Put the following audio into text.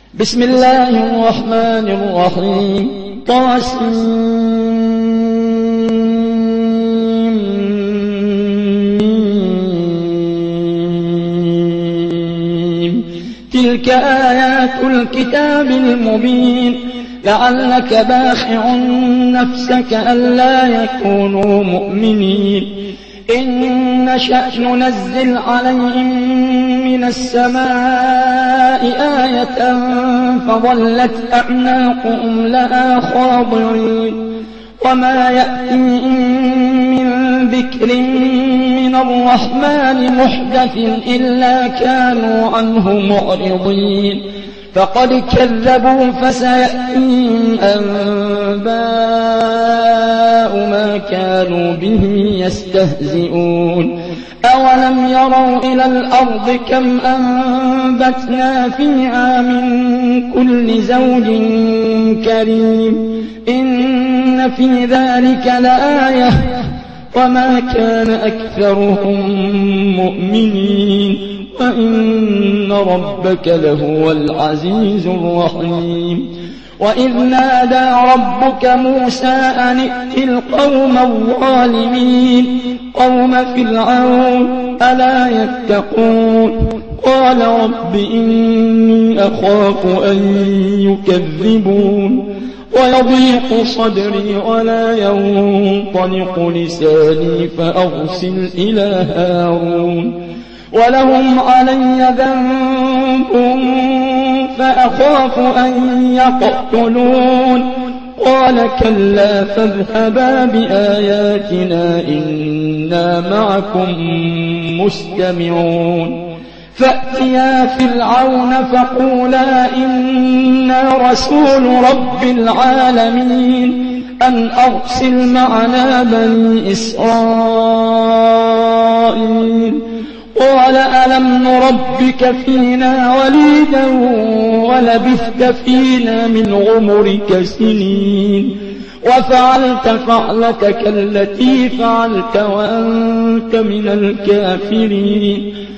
بسم الله الرحمن الرحيم تلك آيات الكتاب المبين لعلك باخع نفسك ألا يكونوا مؤمنين إن نشأ ننزل عليهم من السماء آية فظلت أعناقهم لها خاضعين وما يأتيهم من ذكر من الرحمن محدث إلا كانوا عنه معرضين فقد كذبوا فسيأتيهم أنباء ما كانوا به يستهزئون أولم يروا إلى الأرض كم أنبتنا فيها من كل زوج كريم إن في ذلك لآية وما كان أكثرهم مؤمنين وإن ربك لهو العزيز الرحيم وإذ نادى ربك موسى أن ائت القوم الظالمين قوم فرعون ألا يتقون قال رب إني أخاف أن يكذبون ويضيق صدري ولا ينطلق لساني فأرسل إلى هارون ولهم علي ذنب فأخاف أن يقتلون قال كلا فاذهبا بآياتنا إنا معكم مستمعون فأتيا فرعون فقولا إنا رسول رب العالمين أن أرسل معنا بني إسرائيل قال ألم نربك فينا وليدا ولبثت فينا من عمرك سنين وفعلت فعلتك التي فعلت وأنت من الكافرين